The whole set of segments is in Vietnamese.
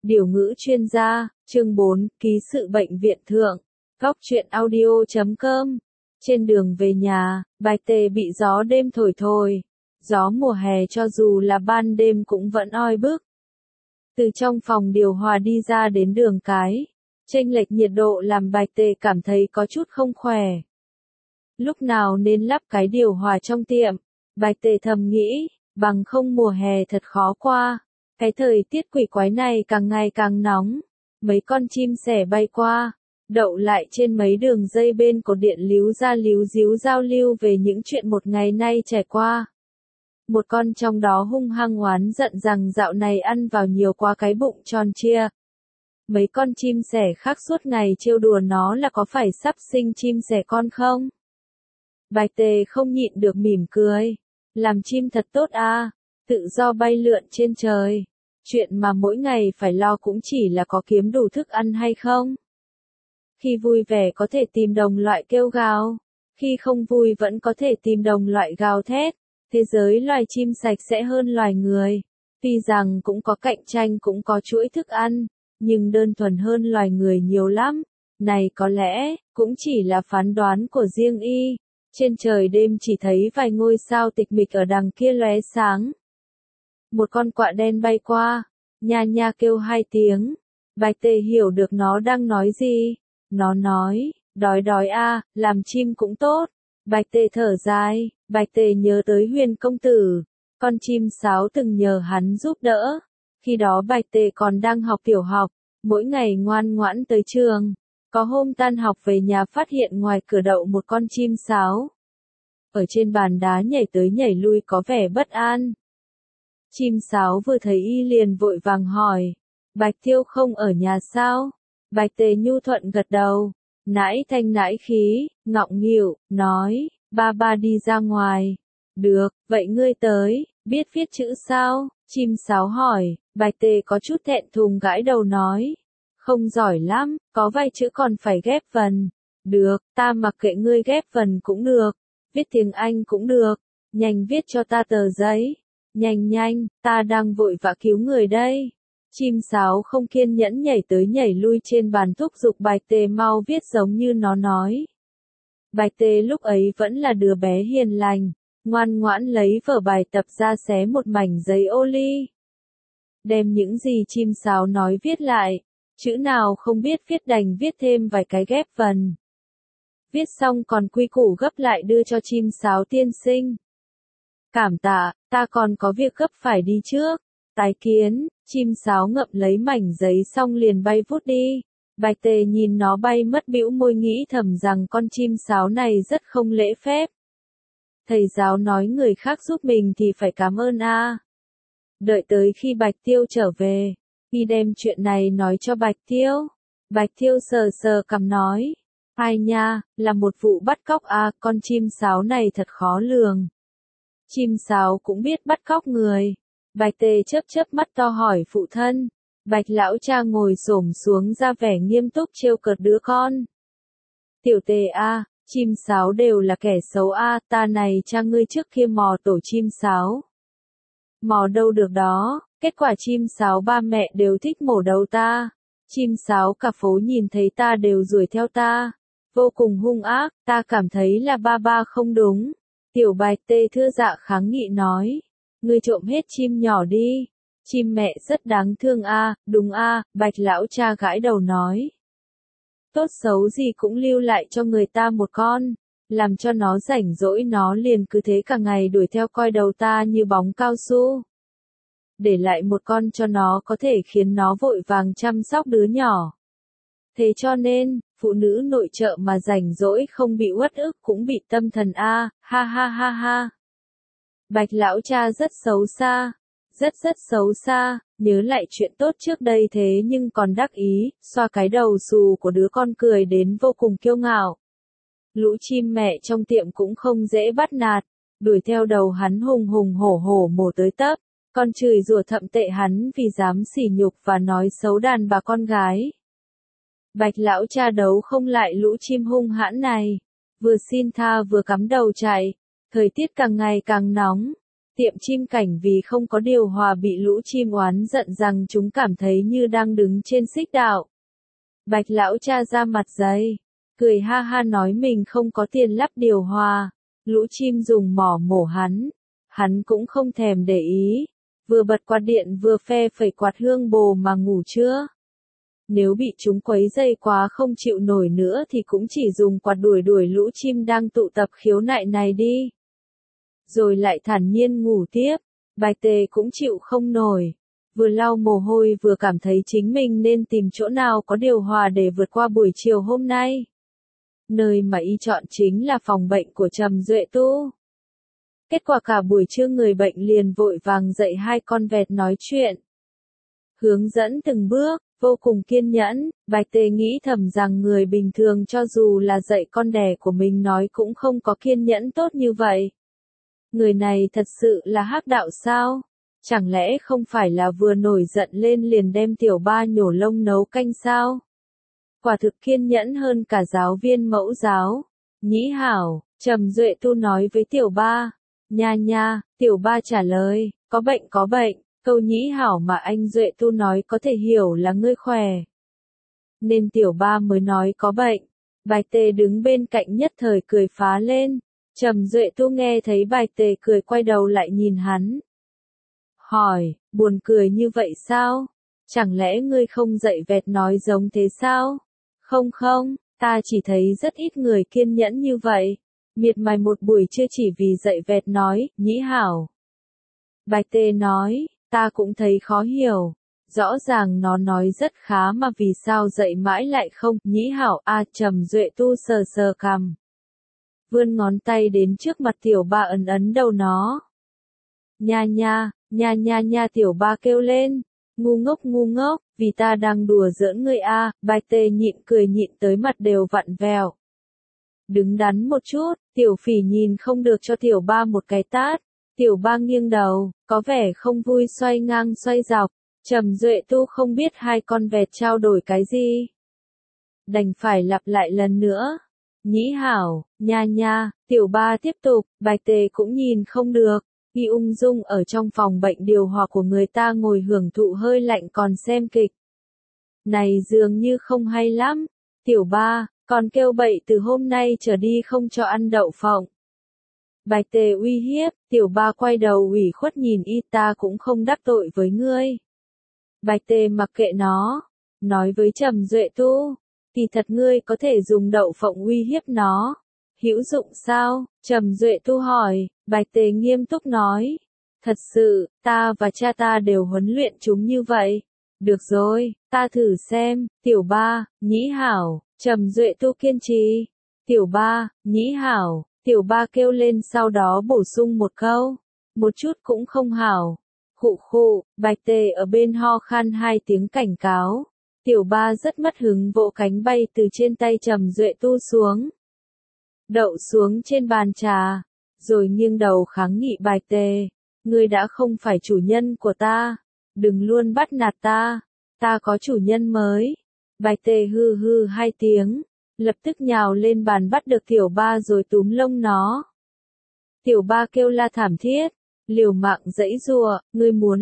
Điều ngữ chuyên gia, chương 4, ký sự bệnh viện thượng. Góc truyện audio.com. Trên đường về nhà, Bạch Tề bị gió đêm thổi thổi. Gió mùa hè cho dù là ban đêm cũng vẫn oi bức. Từ trong phòng điều hòa đi ra đến đường cái, chênh lệch nhiệt độ làm Bạch Tề cảm thấy có chút không khỏe. Lúc nào nên lắp cái điều hòa trong tiệm, Bạch Tề thầm nghĩ, bằng không mùa hè thật khó qua. Cái thời tiết quỷ quái này càng ngày càng nóng, mấy con chim sẻ bay qua, đậu lại trên mấy đường dây bên cột điện líu ra líu díu giao lưu về những chuyện một ngày nay trải qua. Một con trong đó hung hăng oán giận rằng dạo này ăn vào nhiều quá cái bụng tròn trịa. Mấy con chim sẻ khác suốt ngày trêu đùa nó là có phải sắp sinh chim sẻ con không? Bạch Tề không nhịn được mỉm cười. Làm chim thật tốt à, tự do bay lượn trên trời. Chuyện mà mỗi ngày phải lo cũng chỉ là có kiếm đủ thức ăn hay không. Khi vui vẻ có thể tìm đồng loại kêu gào, khi không vui vẫn có thể tìm đồng loại gào thét. Thế giới loài chim sạch sẽ hơn loài người. Tuy rằng cũng có cạnh tranh cũng có chuỗi thức ăn, nhưng đơn thuần hơn loài người nhiều lắm. Này có lẽ, cũng chỉ là phán đoán của riêng y. Trên trời đêm chỉ thấy vài ngôi sao tịch mịch ở đằng kia lóe sáng. Một con quạ đen bay qua, nha nha kêu 2 tiếng. Bạch Tề hiểu được nó đang nói gì. Nó nói, đói đói a, làm chim cũng tốt. Bạch Tề thở dài, Bạch Tề nhớ tới Huyền công tử. Con chim sáo từng nhờ hắn giúp đỡ. Khi đó Bạch Tề còn đang học tiểu học, mỗi ngày ngoan ngoãn tới trường. Có hôm tan học về nhà phát hiện ngoài cửa đậu một con chim sáo. Ở trên bàn đá nhảy tới nhảy lui có vẻ bất an. Chim sáo vừa thấy y liền vội vàng hỏi, Bạch Thiêu không ở nhà sao? Bạch Tề nhu thuận gật đầu, nãi thanh nãi khí, ngọng nghịu, nói, ba đi ra ngoài. Được, vậy ngươi tới, biết viết chữ sao? Chim sáo hỏi, Bạch Tề có chút thẹn thùng gãi đầu nói. Không giỏi lắm, có vài chữ còn phải ghép vần. Được, ta mặc kệ ngươi ghép vần cũng được. Viết tiếng Anh cũng được. Nhanh viết cho ta tờ giấy. Nhanh nhanh, ta đang vội vã cứu người đây. Chim sáo không kiên nhẫn nhảy tới nhảy lui trên bàn thúc giục Bạch Tề mau viết giống như nó nói. Bạch Tề lúc ấy vẫn là đứa bé hiền lành, ngoan ngoãn lấy vở bài tập ra xé một mảnh giấy ô ly. Đem những gì chim sáo nói viết lại. Chữ nào không biết viết đành viết thêm vài cái ghép vần. Viết xong còn quy củ gấp lại đưa cho chim sáo tiên sinh. Cảm tạ, ta còn có việc gấp phải đi trước. Tái kiến, chim sáo ngậm lấy mảnh giấy xong liền bay vút đi. Bạch Tề nhìn nó bay mất bĩu môi nghĩ thầm rằng con chim sáo này rất không lễ phép. Thầy giáo nói người khác giúp mình thì phải cảm ơn a. Đợi tới khi Bạch Tiêu trở về. Y đem chuyện này nói cho Bạch Tiêu. Bạch Tiêu sờ sờ cằm nói. Ai nha, là một vụ bắt cóc à, con chim sáo này thật khó lường. Chim sáo cũng biết bắt cóc người. Bạch Tề chớp mắt to hỏi phụ thân. Bạch lão cha ngồi xổm xuống ra vẻ nghiêm túc trêu cợt đứa con. Tiểu Tề a, chim sáo đều là kẻ xấu a, ta này cha ngươi trước kia mò tổ chim sáo. Mò đâu được đó. Kết quả chim sáo ba mẹ đều thích mổ đầu ta. Chim sáo cả phố nhìn thấy ta đều đuổi theo ta. Vô cùng hung ác, ta cảm thấy là ba không đúng. Tiểu Bạch Tê thưa dạ kháng nghị nói. Ngươi trộm hết chim nhỏ đi. Chim mẹ rất đáng thương a, đúng a, Bạch lão cha gãi đầu nói. Tốt xấu gì cũng lưu lại cho người ta một con. Làm cho nó rảnh rỗi nó liền cứ thế cả ngày đuổi theo coi đầu ta như bóng cao su. Để lại một con cho nó có thể khiến nó vội vàng chăm sóc đứa nhỏ. Thế cho nên, phụ nữ nội trợ mà rảnh rỗi không bị uất ức cũng bị tâm thần a, ha ha ha ha. Bạch lão cha rất xấu xa, rất xấu xa, nhớ lại chuyện tốt trước đây thế nhưng còn đắc ý, xoa cái đầu xù của đứa con cười đến vô cùng kiêu ngạo. Lũ chim mẹ trong tiệm cũng không dễ bắt nạt, đuổi theo đầu hắn hùng hổ mổ tới tấp. Con chửi rủa thậm tệ hắn vì dám sỉ nhục và nói xấu đàn bà con gái. Bạch lão cha đấu không lại lũ chim hung hãn này. Vừa xin tha vừa cắm đầu chạy. Thời tiết càng ngày càng nóng. Tiệm chim cảnh vì không có điều hòa bị lũ chim oán giận rằng chúng cảm thấy như đang đứng trên xích đạo. Bạch lão cha ra mặt dày, cười ha ha nói mình không có tiền lắp điều hòa. Lũ chim dùng mỏ mổ hắn cũng không thèm để ý, vừa bật quạt điện vừa phe phẩy quạt hương bồ mà ngủ chưa. Nếu bị chúng quấy dày quá không chịu nổi nữa thì cũng chỉ dùng quạt đuổi lũ chim đang tụ tập khiếu nại này đi. Rồi lại thản nhiên ngủ tiếp. Bạch Tề cũng chịu không nổi, vừa lau mồ hôi vừa cảm thấy chính mình nên tìm chỗ nào có điều hòa để vượt qua buổi chiều hôm nay. Nơi mà y chọn chính là phòng bệnh của Trầm Duệ Tu. Kết quả cả buổi trưa người bệnh liền vội vàng dạy hai con vẹt nói chuyện. Hướng dẫn từng bước, vô cùng kiên nhẫn. Bạch Tề nghĩ thầm rằng người bình thường cho dù là dạy con đẻ của mình nói cũng không có kiên nhẫn tốt như vậy. Người này thật sự là hắc đạo sao? Chẳng lẽ không phải là vừa nổi giận lên liền đem tiểu ba nhổ lông nấu canh sao? Quả thực kiên nhẫn hơn cả giáo viên mẫu giáo. Nhĩ hảo, Trầm Duệ Tu nói với tiểu ba. Nha, tiểu ba trả lời, có bệnh. Câu nhĩ hảo mà anh Duệ Tu nói có thể hiểu là ngươi khỏe. Nên tiểu ba mới nói có bệnh. Bạch Tề đứng bên cạnh nhất thời cười phá lên. Trầm Duệ Tu nghe thấy Bạch Tề cười quay đầu lại nhìn hắn. Hỏi, buồn cười như vậy sao? Chẳng lẽ ngươi không dạy vẹt nói giống thế sao? Không, ta chỉ thấy rất ít người kiên nhẫn như vậy. Miệt mài một buổi trưa chỉ vì dạy vẹt nói, nhĩ hảo. Bạch Tề nói, ta cũng thấy khó hiểu. Rõ ràng nó nói rất khá mà vì sao dạy mãi lại không, nhĩ hảo Trầm Duệ Tu sờ cằm. Vươn ngón tay đến trước mặt tiểu ba ấn đầu nó. Nha tiểu ba kêu lên. Ngu ngốc, vì ta đang đùa giỡn ngươi Bạch Tề nhịn cười nhịn tới mặt đều vặn vẹo. Đứng đắn một chút, tiểu phỉ nhìn không được cho tiểu ba một cái tát. Tiểu ba nghiêng đầu, có vẻ không vui xoay ngang xoay dọc. Trầm Duệ Tu không biết hai con vẹt trao đổi cái gì. Đành phải lặp lại lần nữa. Nhĩ hảo, nha, tiểu ba tiếp tục, Bạch Tề cũng nhìn không được. Y ung dung ở trong phòng bệnh điều hòa của người ta ngồi hưởng thụ hơi lạnh còn xem kịch. Này dường như không hay lắm. Tiểu ba, còn kêu bậy từ hôm nay trở đi không cho ăn đậu phộng. Bạch Tề uy hiếp, tiểu ba quay đầu ủy khuất nhìn y ta cũng không đắc tội với ngươi. Bạch Tề mặc kệ nó, nói với Trầm Duệ Tu, thì thật ngươi có thể dùng đậu phộng uy hiếp nó. Hữu dụng sao? Trầm Duệ Tu hỏi. Bạch Tề nghiêm túc nói. Thật sự, ta và cha ta đều huấn luyện chúng như vậy. Được rồi, ta thử xem. Tiểu ba, nhĩ hảo. Trầm Duệ Tu kiên trì. Tiểu ba, nhĩ hảo. Tiểu ba kêu lên sau đó bổ sung một câu. Một chút cũng không hảo. Khụ, Bạch Tề ở bên ho khan hai tiếng cảnh cáo. Tiểu ba rất mất hứng vỗ cánh bay từ trên tay Trầm Duệ Tu xuống. Đậu xuống trên bàn trà, rồi nghiêng đầu kháng nghị Bạch Tề. Ngươi đã không phải chủ nhân của ta, đừng luôn bắt nạt ta có chủ nhân mới. Bạch Tề hừ hai tiếng, lập tức nhào lên bàn bắt được tiểu ba rồi túm lông nó. Tiểu ba kêu la thảm thiết, liều mạng giãy giụa, ngươi muốn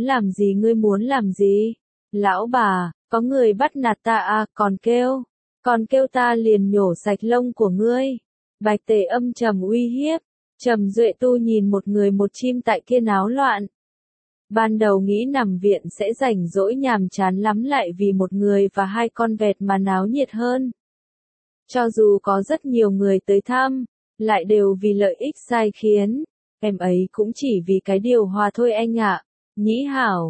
làm gì? Lão bà, có người bắt nạt ta còn kêu ta liền nhổ sạch lông của ngươi. Bạch Tề âm trầm uy hiếp. Trầm Duệ Tu nhìn một người một chim tại kia náo loạn. Ban đầu nghĩ nằm viện sẽ rảnh rỗi nhàm chán lắm lại vì một người và hai con vẹt mà náo nhiệt hơn. Cho dù có rất nhiều người tới thăm, lại đều vì lợi ích sai khiến. Em ấy cũng chỉ vì cái điều hòa thôi anh ạ. Nhĩ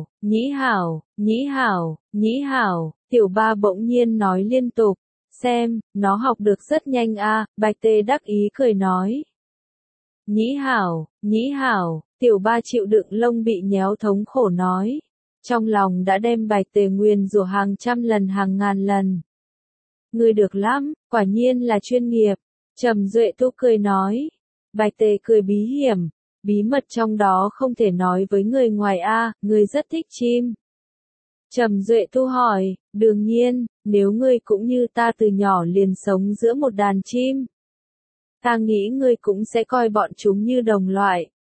hảo, tiểu ba bỗng nhiên nói liên tục. Xem, nó học được rất nhanh Bạch Tề đắc ý cười nói. Nhĩ hảo, tiểu ba chịu đựng lông bị nhéo thống khổ nói. Trong lòng đã đem Bạch Tề nguyền rủa hàng trăm lần hàng ngàn lần. Ngươi được lắm, quả nhiên là chuyên nghiệp. Trầm Duệ Tu cười nói. Bạch Tề cười bí hiểm, bí mật trong đó không thể nói với người ngoài ngươi rất thích chim. Trầm Duệ Tu hỏi, đương nhiên, nếu ngươi cũng như ta từ nhỏ liền sống giữa một đàn chim. Ta nghĩ ngươi cũng sẽ coi bọn chúng như đồng loại.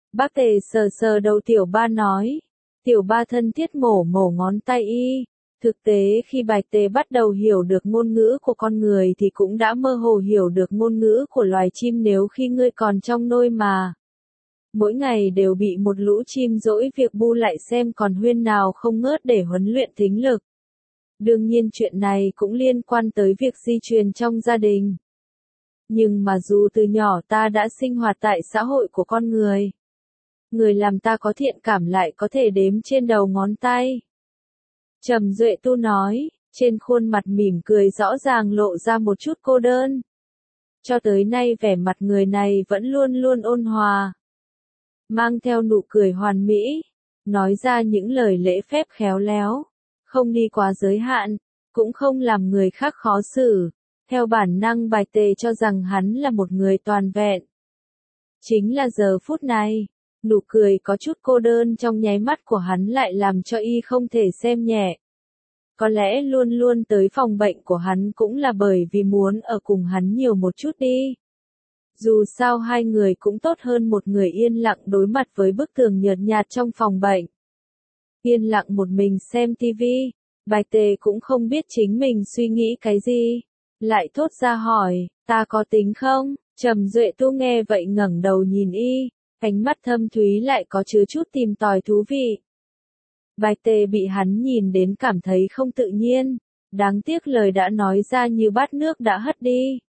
Bác Tề sờ sờ đầu tiểu ba nói. Tiểu ba thân thiết mổ mổ ngón tay y. Thực tế khi Bạch Tề bắt đầu hiểu được ngôn ngữ của con người thì cũng đã mơ hồ hiểu được ngôn ngữ của loài chim nếu khi ngươi còn trong nôi mà. Mỗi ngày đều bị một lũ chim dỗi việc bu lại xem còn huyên nào không ngớt để huấn luyện thính lực. Đương nhiên chuyện này cũng liên quan tới việc di truyền trong gia đình. Nhưng mà dù từ nhỏ ta đã sinh hoạt tại xã hội của con người. Người làm ta có thiện cảm lại có thể đếm trên đầu ngón tay. Trầm Duệ Tu nói, trên khuôn mặt mỉm cười rõ ràng lộ ra một chút cô đơn. Cho tới nay vẻ mặt người này vẫn luôn luôn ôn hòa. Mang theo nụ cười hoàn mỹ, nói ra những lời lễ phép khéo léo, không đi quá giới hạn, cũng không làm người khác khó xử. Theo bản năng Bạch Tề cho rằng hắn là một người toàn vẹn. Chính là giờ phút này, nụ cười có chút cô đơn trong nháy mắt của hắn lại làm cho y không thể xem nhẹ. Có lẽ luôn luôn tới phòng bệnh của hắn cũng là bởi vì muốn ở cùng hắn nhiều một chút đi. Dù sao hai người cũng tốt hơn một người yên lặng đối mặt với bức tường nhợt nhạt trong phòng bệnh. Yên lặng một mình xem tivi, Bạch Tề cũng không biết chính mình suy nghĩ cái gì. Lại thốt ra hỏi, ta có tính không? Trầm Duệ Tu nghe vậy ngẩng đầu nhìn y, ánh mắt thâm thúy lại có chứa chút tìm tòi thú vị. Bạch Tề bị hắn nhìn đến cảm thấy không tự nhiên, đáng tiếc lời đã nói ra như bát nước đã hất đi.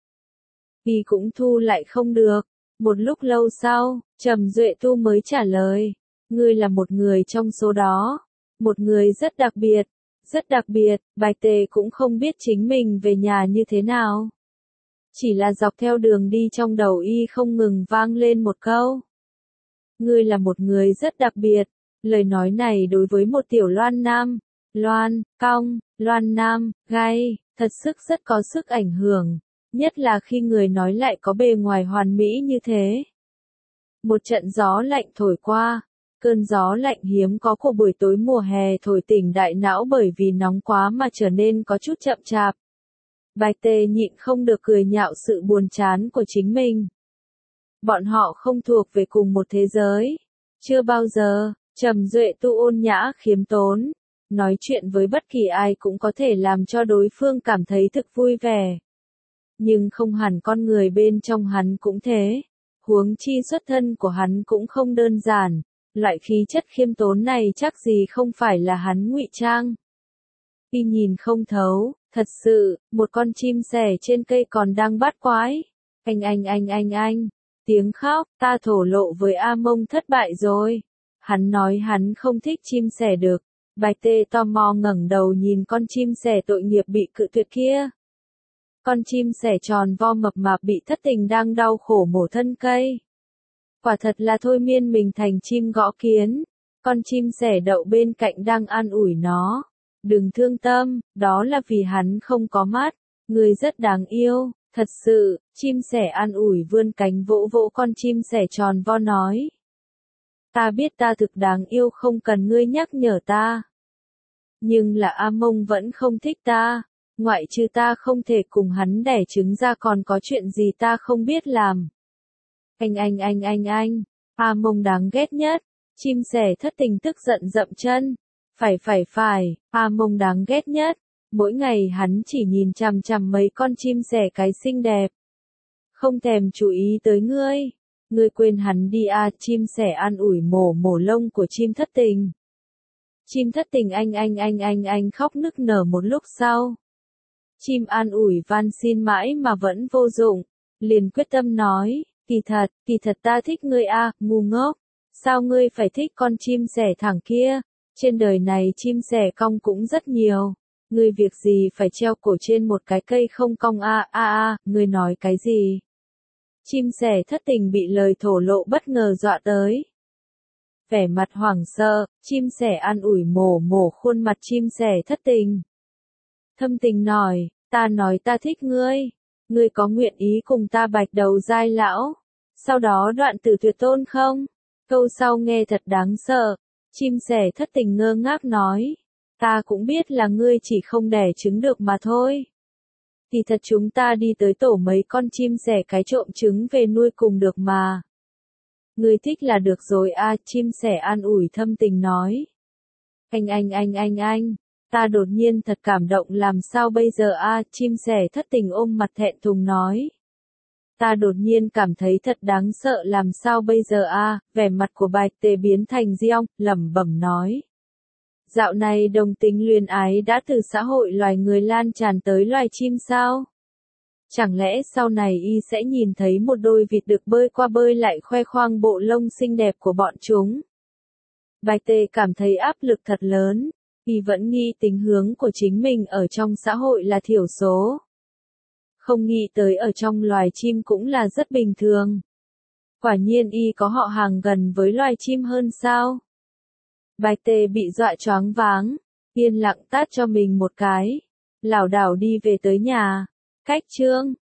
Y cũng thu lại không được. Một lúc lâu sau, Trầm Duệ Tu mới trả lời, ngươi là một người trong số đó, một người rất đặc biệt. Rất đặc biệt, Bạch Tề cũng không biết chính mình về nhà như thế nào. Chỉ là dọc theo đường đi trong đầu y không ngừng vang lên một câu. Ngươi là một người rất đặc biệt. Lời nói này đối với một tiểu Loan Nam, Loan, Cong, Loan Nam, Gai, thật sức rất có sức ảnh hưởng. Nhất là khi người nói lại có bề ngoài hoàn mỹ như thế. Một trận gió lạnh thổi qua. Cơn gió lạnh hiếm có của buổi tối mùa hè thổi tỉnh đại não bởi vì nóng quá mà trở nên có chút chậm chạp. Bạch Tề nhịn không được cười nhạo sự buồn chán của chính mình. Bọn họ không thuộc về cùng một thế giới. Chưa bao giờ, Trầm Duệ Tu ôn nhã khiêm tốn. Nói chuyện với bất kỳ ai cũng có thể làm cho đối phương cảm thấy thực vui vẻ. Nhưng không hẳn con người bên trong hắn cũng thế. Huống chi xuất thân của hắn cũng không đơn giản. Loại khí chất khiêm tốn này chắc gì không phải là hắn ngụy trang. Y nhìn không thấu, thật sự, một con chim sẻ trên cây còn đang bát quái. Anh. Tiếng khóc, ta thổ lộ với A Mông thất bại rồi. Hắn nói hắn không thích chim sẻ được. Bạch Tê tò mò ngẩng đầu nhìn con chim sẻ tội nghiệp bị cự tuyệt kia. Con chim sẻ tròn vo mập mạp bị thất tình đang đau khổ mổ thân cây. Quả thật là thôi miên mình thành chim gõ kiến. Con chim sẻ đậu bên cạnh đang an ủi nó. Đừng thương tâm, đó là vì hắn không có mắt. Người rất đáng yêu, thật sự. Chim sẻ an ủi vươn cánh vỗ vỗ con chim sẻ tròn vo nói. Ta biết ta thực đáng yêu không cần ngươi nhắc nhở ta. Nhưng là A Mông vẫn không thích ta. Ngoại trừ ta không thể cùng hắn đẻ trứng ra còn có chuyện gì ta không biết làm. Anh. A Mông đáng ghét nhất. Chim sẻ thất tình tức giận dậm chân. Phải. A Mông đáng ghét nhất. Mỗi ngày hắn chỉ nhìn chằm chằm mấy con chim sẻ cái xinh đẹp. Không thèm chú ý tới ngươi. Ngươi quên hắn đi à, chim sẻ an ủi mổ lông của chim thất tình. Chim thất tình anh khóc nức nở một lúc sau. Chim an ủi van xin mãi mà vẫn vô dụng. Liền quyết tâm nói, kỳ thật ta thích ngươi à, ngu ngốc. Sao ngươi phải thích con chim sẻ thẳng kia? Trên đời này chim sẻ cong cũng rất nhiều. Ngươi việc gì phải treo cổ trên một cái cây không cong à, ngươi nói cái gì? Chim sẻ thất tình bị lời thổ lộ bất ngờ dọa tới. Vẻ mặt hoảng sợ, chim sẻ an ủi mổ khuôn mặt chim sẻ thất tình. Thâm tình ta nói ta thích ngươi. Ngươi có nguyện ý cùng ta bạch đầu giai lão? Sau đó đoạn tử tuyệt tôn không? Câu sau nghe thật đáng sợ. Chim sẻ thất tình ngơ ngác nói. Ta cũng biết là ngươi chỉ không đẻ trứng được mà thôi. Thì thật chúng ta đi tới tổ mấy con chim sẻ cái trộm trứng về nuôi cùng được mà. Ngươi thích là được rồi a, chim sẻ an ủi thâm tình nói. Anh, ta đột nhiên thật cảm động làm sao bây giờ a, chim sẻ thất tình ôm mặt thẹn thùng nói. Ta đột nhiên cảm thấy thật đáng sợ làm sao bây giờ a, vẻ mặt của Bạch Tề biến thành Diong, lẩm bẩm nói. Dạo này đồng tính luyến ái đã từ xã hội loài người lan tràn tới loài chim sao? Chẳng lẽ sau này y sẽ nhìn thấy một đôi vịt được bơi qua bơi lại khoe khoang bộ lông xinh đẹp của bọn chúng? Bạch Tề cảm thấy áp lực thật lớn, y vẫn nghĩ tính hướng của chính mình ở trong xã hội là thiểu số. Không nghĩ tới ở trong loài chim cũng là rất bình thường. Quả nhiên y có họ hàng gần với loài chim hơn sao? Bạch Tề bị dọa choáng váng, yên lặng tát cho mình một cái, lảo đảo đi về tới nhà. Cách chương